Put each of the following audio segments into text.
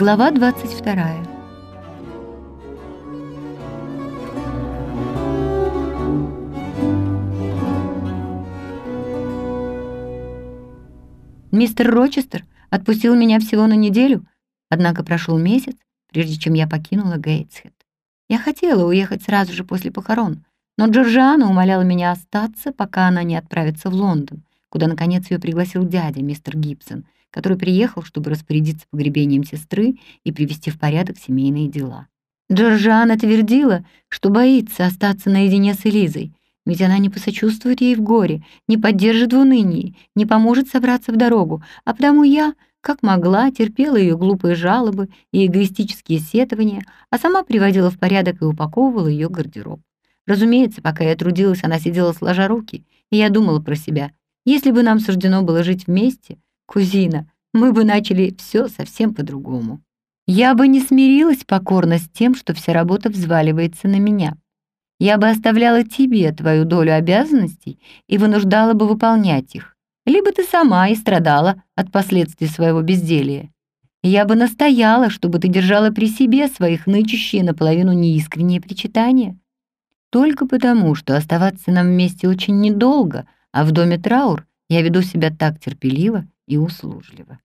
Глава 22. Мистер Рочестер отпустил меня всего на неделю, однако прошел месяц, прежде чем я покинула Гейтсхед. Я хотела уехать сразу же после похорон, но Джорджиана умоляла меня остаться, пока она не отправится в Лондон, куда, наконец, ее пригласил дядя, мистер Гибсон, который приехал, чтобы распорядиться погребением сестры и привести в порядок семейные дела. Джорджиана твердила, что боится остаться наедине с Элизой, ведь она не посочувствует ей в горе, не поддержит в унынии, не поможет собраться в дорогу, а потому я, как могла, терпела ее глупые жалобы и эгоистические сетования, а сама приводила в порядок и упаковывала ее гардероб. Разумеется, пока я трудилась, она сидела сложа руки, и я думала про себя. Если бы нам суждено было жить вместе, кузина, мы бы начали все совсем по-другому. Я бы не смирилась покорно с тем, что вся работа взваливается на меня. Я бы оставляла тебе твою долю обязанностей и вынуждала бы выполнять их. Либо ты сама и страдала от последствий своего безделия. Я бы настояла, чтобы ты держала при себе своих нычущие наполовину неискренние причитания. Только потому, что оставаться нам вместе очень недолго, а в доме траур я веду себя так терпеливо и услужливо.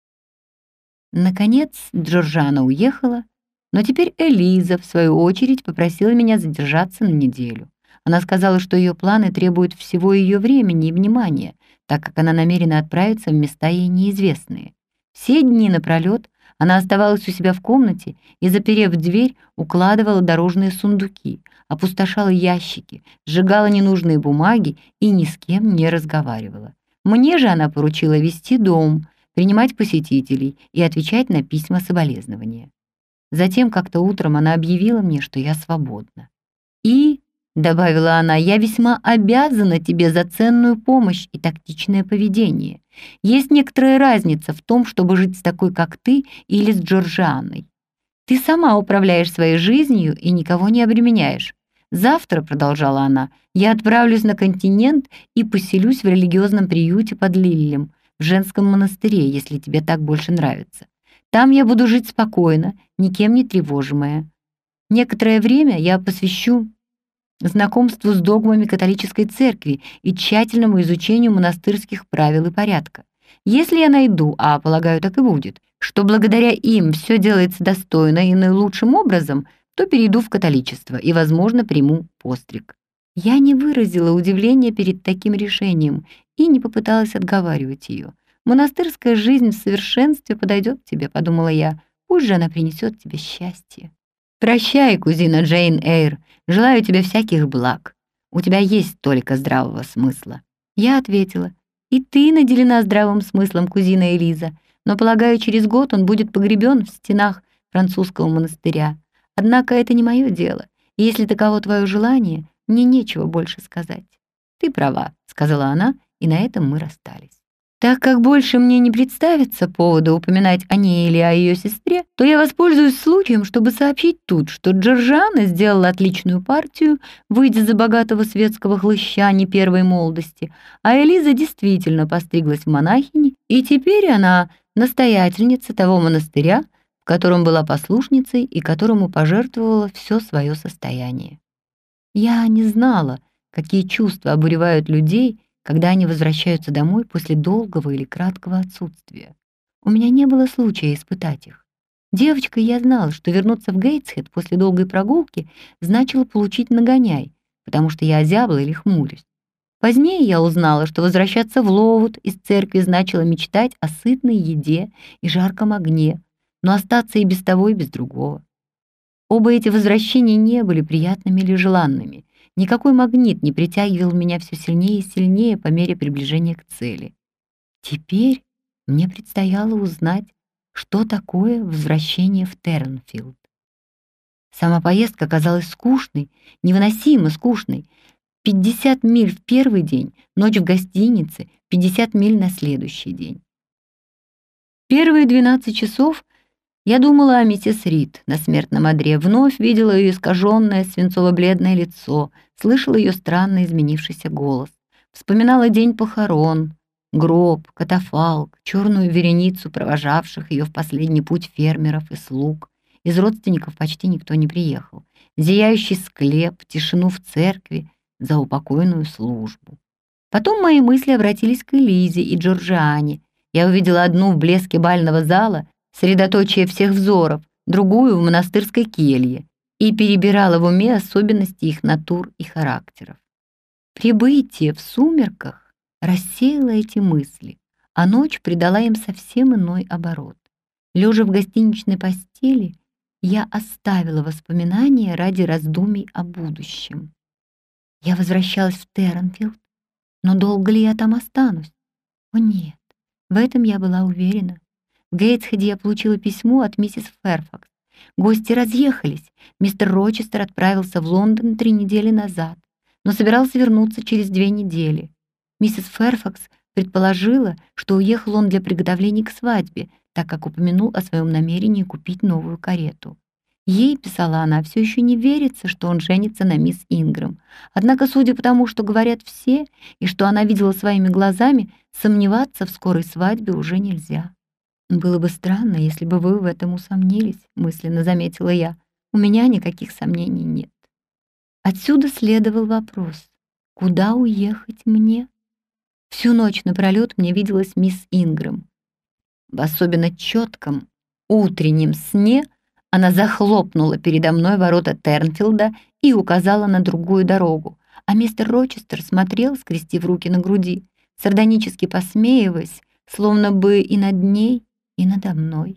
Наконец Джорджиана уехала, но теперь Элиза, в свою очередь, попросила меня задержаться на неделю. Она сказала, что ее планы требуют всего ее времени и внимания, так как она намерена отправиться в места ей неизвестные. Все дни напролет она оставалась у себя в комнате и, заперев дверь, укладывала дорожные сундуки, опустошала ящики, сжигала ненужные бумаги и ни с кем не разговаривала. Мне же она поручила вести дом, принимать посетителей и отвечать на письма соболезнования. Затем как-то утром она объявила мне, что я свободна. «И», — добавила она, — «я весьма обязана тебе за ценную помощь и тактичное поведение. Есть некоторая разница в том, чтобы жить с такой, как ты, или с Джорджианой. Ты сама управляешь своей жизнью и никого не обременяешь. Завтра, — продолжала она, — я отправлюсь на континент и поселюсь в религиозном приюте под Лиллем, в женском монастыре, если тебе так больше нравится. Там я буду жить спокойно, никем не тревожимая. Некоторое время я посвящу знакомству с догмами католической церкви и тщательному изучению монастырских правил и порядка. Если я найду, а полагаю, так и будет, что благодаря им все делается достойно и наилучшим образом, то перейду в католичество и, возможно, приму постриг». Я не выразила удивления перед таким решением и не попыталась отговаривать ее. «Монастырская жизнь в совершенстве подойдет тебе», — подумала я. «Пусть же она принесет тебе счастье». «Прощай, кузина Джейн Эйр, желаю тебе всяких благ. У тебя есть только здравого смысла». Я ответила: «И ты наделена здравым смыслом, кузина Элиза, но, полагаю, через год он будет погребен в стенах французского монастыря. Однако это не мое дело, и если таково твое желание, мне нечего больше сказать». «Ты права», — сказала она, и на этом мы расстались. Так как больше мне не представится повода упоминать о ней или о ее сестре, то я воспользуюсь случаем, чтобы сообщить тут, что Джорджиана сделала отличную партию, выйдя за богатого светского хлыща не первой молодости, а Элиза действительно постриглась в монахини, и теперь она настоятельница того монастыря, в котором была послушницей и которому пожертвовала все свое состояние. Я не знала, какие чувства обуревают людей, когда они возвращаются домой после долгого или краткого отсутствия. У меня не было случая испытать их. Девочкой я знала, что вернуться в Гейтсхед после долгой прогулки значило получить нагоняй, потому что я озябла или хмурюсь. Позднее я узнала, что возвращаться в Ловуд из церкви значило мечтать о сытной еде и жарком огне, но остаться и без того, и без другого. Оба эти возвращения не были приятными или желанными. Никакой магнит не притягивал меня все сильнее и сильнее по мере приближения к цели. Теперь мне предстояло узнать, что такое возвращение в Тернфилд. Сама поездка оказалась скучной, невыносимо скучной. 50 миль в первый день, ночь в гостинице, 50 миль на следующий день. Первые 12 часов я думала о миссис Рид на смертном одре, вновь видела ее искаженное свинцово-бледное лицо, слышала ее странно изменившийся голос, вспоминала день похорон, Гроб, катафалк, черную вереницу провожавших ее в последний путь фермеров и слуг. Из родственников почти никто не приехал. Зияющий склеп, тишину в церкви, заупокойную службу. Потом мои мысли обратились к Элизе и Джорджиане. Я увидела одну в блеске бального зала, средоточие всех взоров, другую в монастырской келье и перебирала в уме особенности их натур и характеров. Прибытие в сумерках рассеяло эти мысли, а ночь придала им совсем иной оборот. Лежа в гостиничной постели, я оставила воспоминания ради раздумий о будущем. Я возвращалась в Терренфилд, но долго ли я там останусь? О нет, в этом я была уверена. В Гейтсхеде я получила письмо от миссис Фэрфакс. Гости разъехались. Мистер Рочестер отправился в Лондон 3 недели назад, но собирался вернуться через 2 недели. Миссис Фэрфакс предположила, что уехал он для приготовлений к свадьбе, так как упомянул о своем намерении купить новую карету. Ей, писала она, все еще не верится, что он женится на мисс Ингрэм. Однако, судя по тому, что говорят все, и что она видела своими глазами, сомневаться в скорой свадьбе уже нельзя. «Было бы странно, если бы вы в этом усомнились», — мысленно заметила я. «У меня никаких сомнений нет». Отсюда следовал вопрос: куда уехать мне? Всю ночь напролёт мне виделась мисс Ингрэм. В особенно четком утреннем сне она захлопнула передо мной ворота Тернфилда и указала на другую дорогу, а мистер Рочестер смотрел, скрестив руки на груди, сардонически посмеиваясь, словно бы и над ней, и надо мной.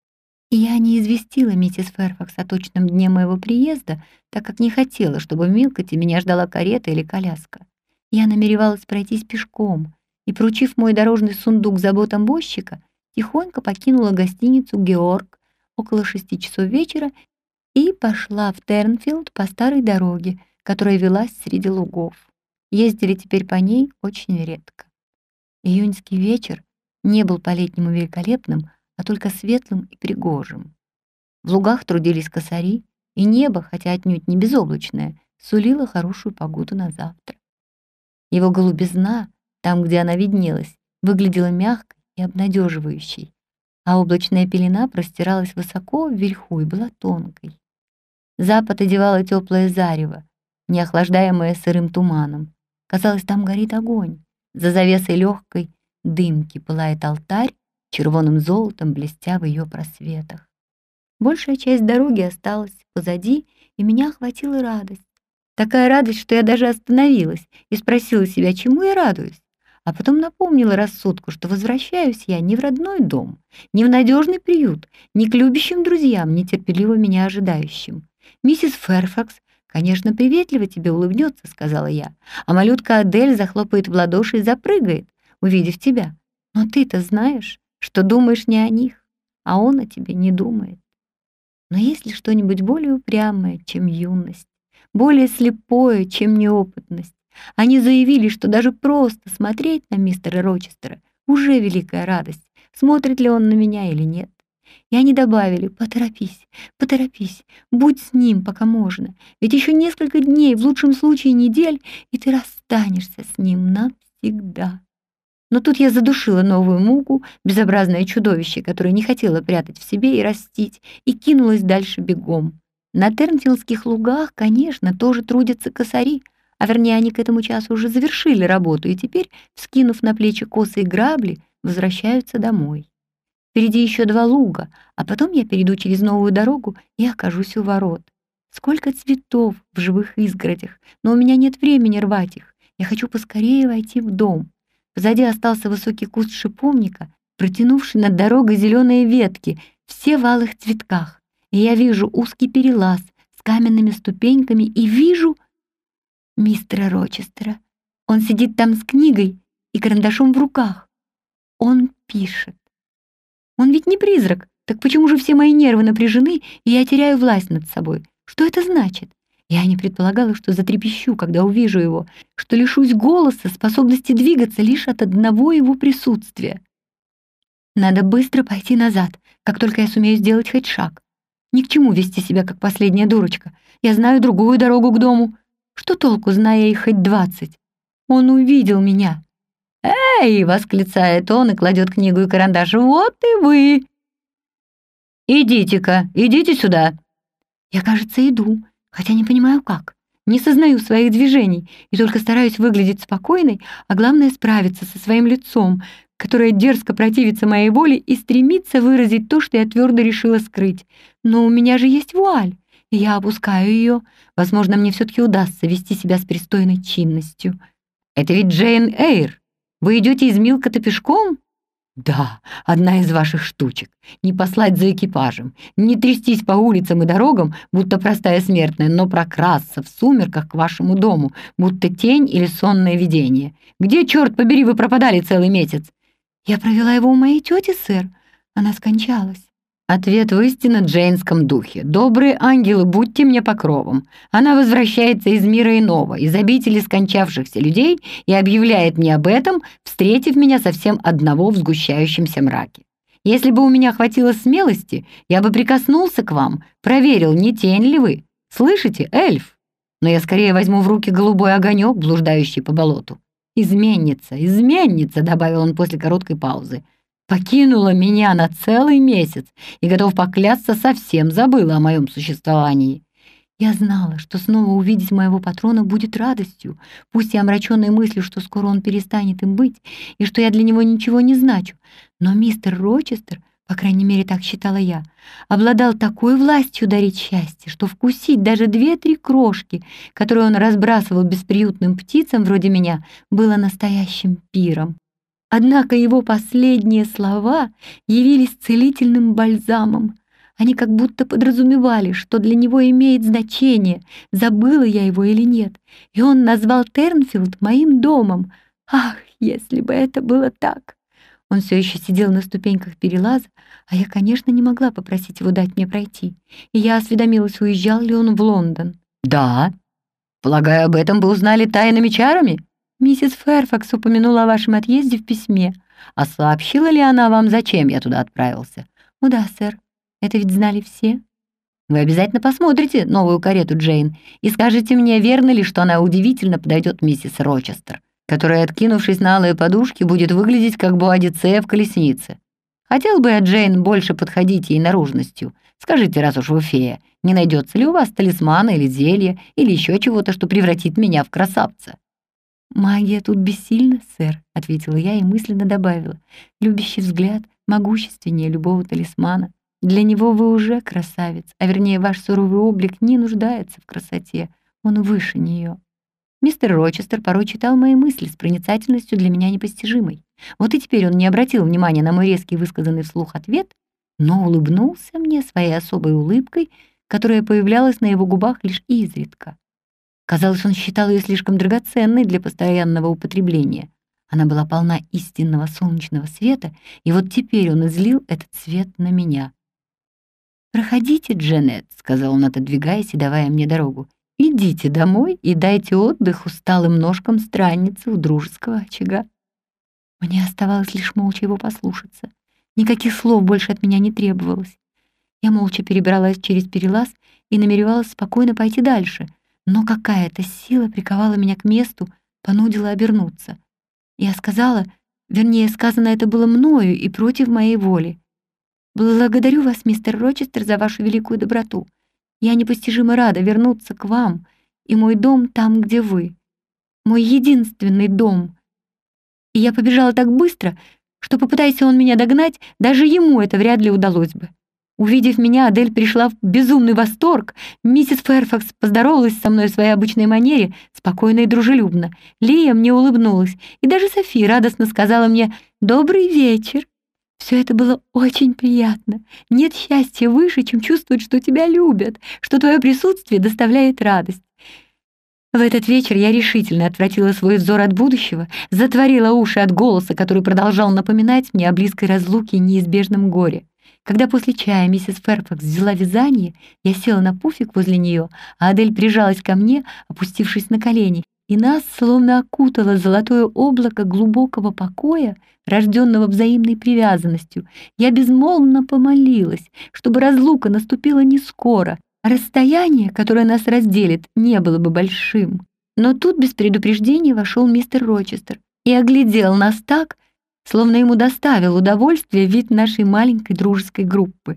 И я не известила миссис Фэрфакс о точном дне моего приезда, так как не хотела, чтобы в Милкоте меня ждала карета или коляска. Я намеревалась пройтись пешком и, поручив мой дорожный сундук заботам возчика, тихонько покинула гостиницу «Георг» около 6 часов вечера и пошла в Тернфилд по старой дороге, которая велась среди лугов. Ездили теперь по ней очень редко. Июньский вечер не был по-летнему великолепным, а только светлым и пригожим. В лугах трудились косари, и небо, хотя отнюдь не безоблачное, сулило хорошую погоду на завтра. Его голубизна, там, где она виднелась, выглядела мягкой и обнадеживающей, а облачная пелена простиралась высоко вверху и была тонкой. Запад одевало теплое зарево, не охлаждаемое сырым туманом. Казалось, там горит огонь. За завесой легкой дымки пылает алтарь, червоным золотом блестя в ее просветах. Большая часть дороги осталась позади, и меня охватила радость. Такая радость, что я даже остановилась и спросила себя, чему я радуюсь. А потом напомнила рассудку, что возвращаюсь я не в родной дом, не в надежный приют, не к любящим друзьям, нетерпеливо меня ожидающим. «Миссис Фэрфакс, конечно, приветливо тебе улыбнется», — сказала я, «а малютка Адель захлопает в ладоши и запрыгает, увидев тебя. Но ты-то знаешь, что думаешь не о них, а он о тебе не думает». Но есть ли что-нибудь более упрямое, чем юность, более слепое, чем неопытность? Они заявили, что даже просто смотреть на мистера Рочестера уже великая радость, смотрит ли он на меня или нет. И они добавили: «Поторопись, поторопись, будь с ним, пока можно, ведь еще несколько дней, в лучшем случае недель, и ты расстанешься с ним навсегда». Но тут я задушила новую муку, безобразное чудовище, которое не хотело прятать в себе и растить, и кинулась дальше бегом. На Тернфилдских лугах, конечно, тоже трудятся косари, а вернее, они к этому часу уже завершили работу и теперь, вскинув на плечи косы и грабли, возвращаются домой. Впереди еще 2 луга, а потом я перейду через новую дорогу и окажусь у ворот. Сколько цветов в живых изгородях, но у меня нет времени рвать их. Я хочу поскорее войти в дом. Позади остался высокий куст шиповника, протянувший над дорогой зеленые ветки, все в алых цветках. И я вижу узкий перелаз с каменными ступеньками и вижу мистера Рочестера. Он сидит там с книгой и карандашом в руках. Он пишет. Он ведь не призрак, так почему же все мои нервы напряжены, и я теряю власть над собой? Что это значит? Я не предполагала, что затрепещу, когда увижу его, что лишусь голоса, способности двигаться лишь от одного его присутствия. Надо быстро пойти назад, как только я сумею сделать хоть шаг. Ни к чему вести себя, как последняя дурочка. Я знаю другую дорогу к дому. Что толку, зная их хоть 20? Он увидел меня. «Эй!» — восклицает он и кладет книгу и карандаш. «Вот и вы! Идите-ка, идите сюда!» Я, кажется, иду, хотя не понимаю как. Не сознаю своих движений и только стараюсь выглядеть спокойной, а главное справиться со своим лицом, которое дерзко противится моей воле и стремится выразить то, что я твердо решила скрыть. Но у меня же есть вуаль, и я опускаю ее. Возможно, мне все-таки удастся вести себя с пристойной чинностью. «Это ведь Джейн Эйр. Вы идете из Милкота пешком?» «Да, одна из ваших штучек. Не послать за экипажем, не трястись по улицам и дорогам, будто простая смертная, но прокрасться в сумерках к вашему дому, будто тень или сонное видение. Где, черт побери, вы пропадали целый месяц?» «Я провела его у моей тети, сэр. Она скончалась». Ответ в истинно джейнском духе. «Добрые ангелы, будьте мне покровом. Она возвращается из мира иного, из обители скончавшихся людей и объявляет мне об этом, встретив меня совсем одного в сгущающемся мраке. Если бы у меня хватило смелости, я бы прикоснулся к вам, проверил, не тень ли вы. Слышите, эльф? Но я скорее возьму в руки голубой огонек, блуждающий по болоту. Изменница, изменница», — добавил он после короткой паузы. «Покинула меня на целый месяц и, готов поклясться, совсем забыла о моем существовании». Я знала, что снова увидеть моего патрона будет радостью, пусть и омраченной мыслью, что скоро он перестанет им быть, и что я для него ничего не значу. Но мистер Рочестер, по крайней мере, так считала я, обладал такой властью дарить счастье, что вкусить даже 2-3 крошки, которые он разбрасывал бесприютным птицам вроде меня, было настоящим пиром. Однако его последние слова явились целительным бальзамом. Они как будто подразумевали, что для него имеет значение, забыла я его или нет, и он назвал Тернфилд моим домом. Ах, если бы это было так! Он все еще сидел на ступеньках перелаза, а я, конечно, не могла попросить его дать мне пройти, и я осведомилась, уезжал ли он в Лондон. «Да. Полагаю, об этом вы узнали тайными чарами?» «Миссис Фэрфакс упомянула о вашем отъезде в письме. А сообщила ли она вам, зачем я туда отправился?» «О да, сэр. Это ведь знали все». «Вы обязательно посмотрите новую карету Джейн и скажете мне, верно ли, что она удивительно подойдет миссис Рочестер, которая, откинувшись на алые подушки, будет выглядеть как Боадицея в колеснице. Хотел бы я, Джейн, больше подходить ей наружностью. Скажите, раз уж вы фея, не найдется ли у вас талисмана или зелья, или еще чего-то, что превратит меня в красавца?» «Магия тут бессильна, сэр», — ответила я и мысленно добавила. «Любящий взгляд могущественнее любого талисмана. Для него вы уже красавец, а вернее ваш суровый облик не нуждается в красоте, он выше нее». Мистер Рочестер порой читал мои мысли с проницательностью для меня непостижимой. Вот и теперь он не обратил внимания на мой резкий высказанный вслух ответ, но улыбнулся мне своей особой улыбкой, которая появлялась на его губах лишь изредка. Казалось, он считал ее слишком драгоценной для постоянного употребления. Она была полна истинного солнечного света, и вот теперь он излил этот свет на меня. «Проходите, Джанет», — сказал он, отодвигаясь и давая мне дорогу. «Идите домой и дайте отдых усталым ножкам странницы у дружеского очага». Мне оставалось лишь молча его послушаться. Никаких слов больше от меня не требовалось. Я молча перебралась через перелаз и намеревалась спокойно пойти дальше, но какая-то сила приковала меня к месту, понудила обернуться. Я сказала, вернее, сказано это было мною и против моей воли: «Благодарю вас, мистер Рочестер, за вашу великую доброту. Я непостижимо рада вернуться к вам, и мой дом там, где вы. Мой единственный дом». И я побежала так быстро, что, попытайся он меня догнать, даже ему это вряд ли удалось бы. Увидев меня, Адель пришла в безумный восторг. Миссис Фэрфакс поздоровалась со мной в своей обычной манере, спокойно и дружелюбно. Лия мне улыбнулась, и даже Софи радостно сказала мне «Добрый вечер». Все это было очень приятно. Нет счастья выше, чем чувствовать, что тебя любят, что твое присутствие доставляет радость. В этот вечер я решительно отвратила свой взор от будущего, затворила уши от голоса, который продолжал напоминать мне о близкой разлуке и неизбежном горе. Когда после чая миссис Фэрфакс взяла вязание, я села на пуфик возле нее, а Адель прижалась ко мне, опустившись на колени, и нас словно окутало золотое облако глубокого покоя, рожденного взаимной привязанностью. Я безмолвно помолилась, чтобы разлука наступила не скоро, а расстояние, которое нас разделит, не было бы большим. Но тут без предупреждения вошел мистер Рочестер. и оглядел нас так, словно ему доставил удовольствие вид нашей маленькой дружеской группы.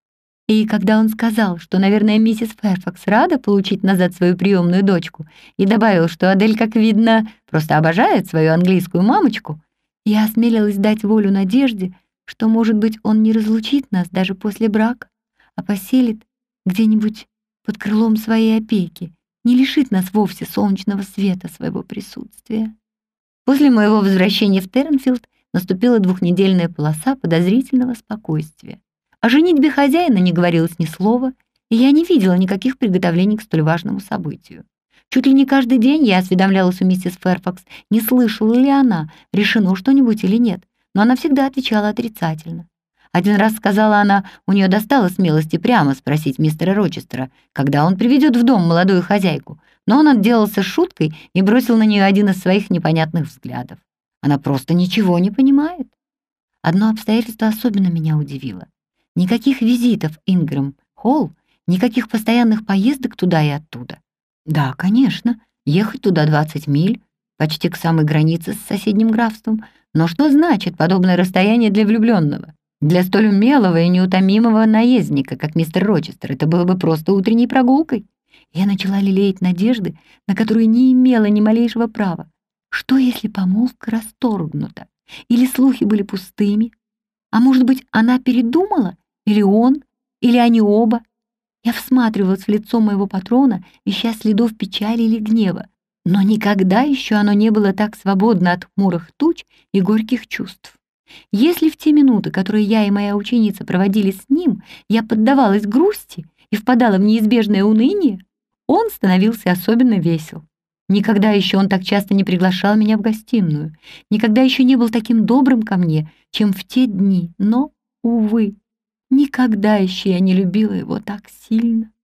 И когда он сказал, что, наверное, миссис Фэрфакс рада получить назад свою приемную дочку, и добавил, что Адель, как видно, просто обожает свою английскую мамочку, я осмелилась дать волю надежде, что, может быть, он не разлучит нас даже после брака, а поселит где-нибудь под крылом своей опеки, не лишит нас вовсе солнечного света своего присутствия. После моего возвращения в Тернфилд наступила двухнедельная полоса подозрительного спокойствия. О женитьбе хозяина не говорилось ни слова, и я не видела никаких приготовлений к столь важному событию. Чуть ли не каждый день я осведомлялась у миссис Фэрфакс, не слышала ли она, решено что-нибудь или нет, но она всегда отвечала отрицательно. Один раз, сказала она, у нее достало смелости прямо спросить мистера Рочестера, когда он приведет в дом молодую хозяйку, но он отделался шуткой и бросил на нее один из своих непонятных взглядов. Она просто ничего не понимает. Одно обстоятельство особенно меня удивило. Никаких визитов Ингрэм-Холл, никаких постоянных поездок туда и оттуда. Да, конечно, ехать туда 20 миль, почти к самой границе с соседним графством, но что значит подобное расстояние для влюбленного? Для столь умелого и неутомимого наездника, как мистер Рочестер, это было бы просто утренней прогулкой. Я начала лелеять надежды, на которые не имела ни малейшего права. Что, если помолвка расторгнута? Или слухи были пустыми? А может быть, она передумала? Или он? Или они оба? Я всматривалась в лицо моего патрона, ища следов печали или гнева, но никогда еще оно не было так свободно от хмурых туч и горьких чувств. Если в те минуты, которые я и моя ученица проводили с ним, я поддавалась грусти и впадала в неизбежное уныние, он становился особенно весел. Никогда еще он так часто не приглашал меня в гостиную, никогда еще не был таким добрым ко мне, чем в те дни, но, увы, никогда еще я не любила его так сильно.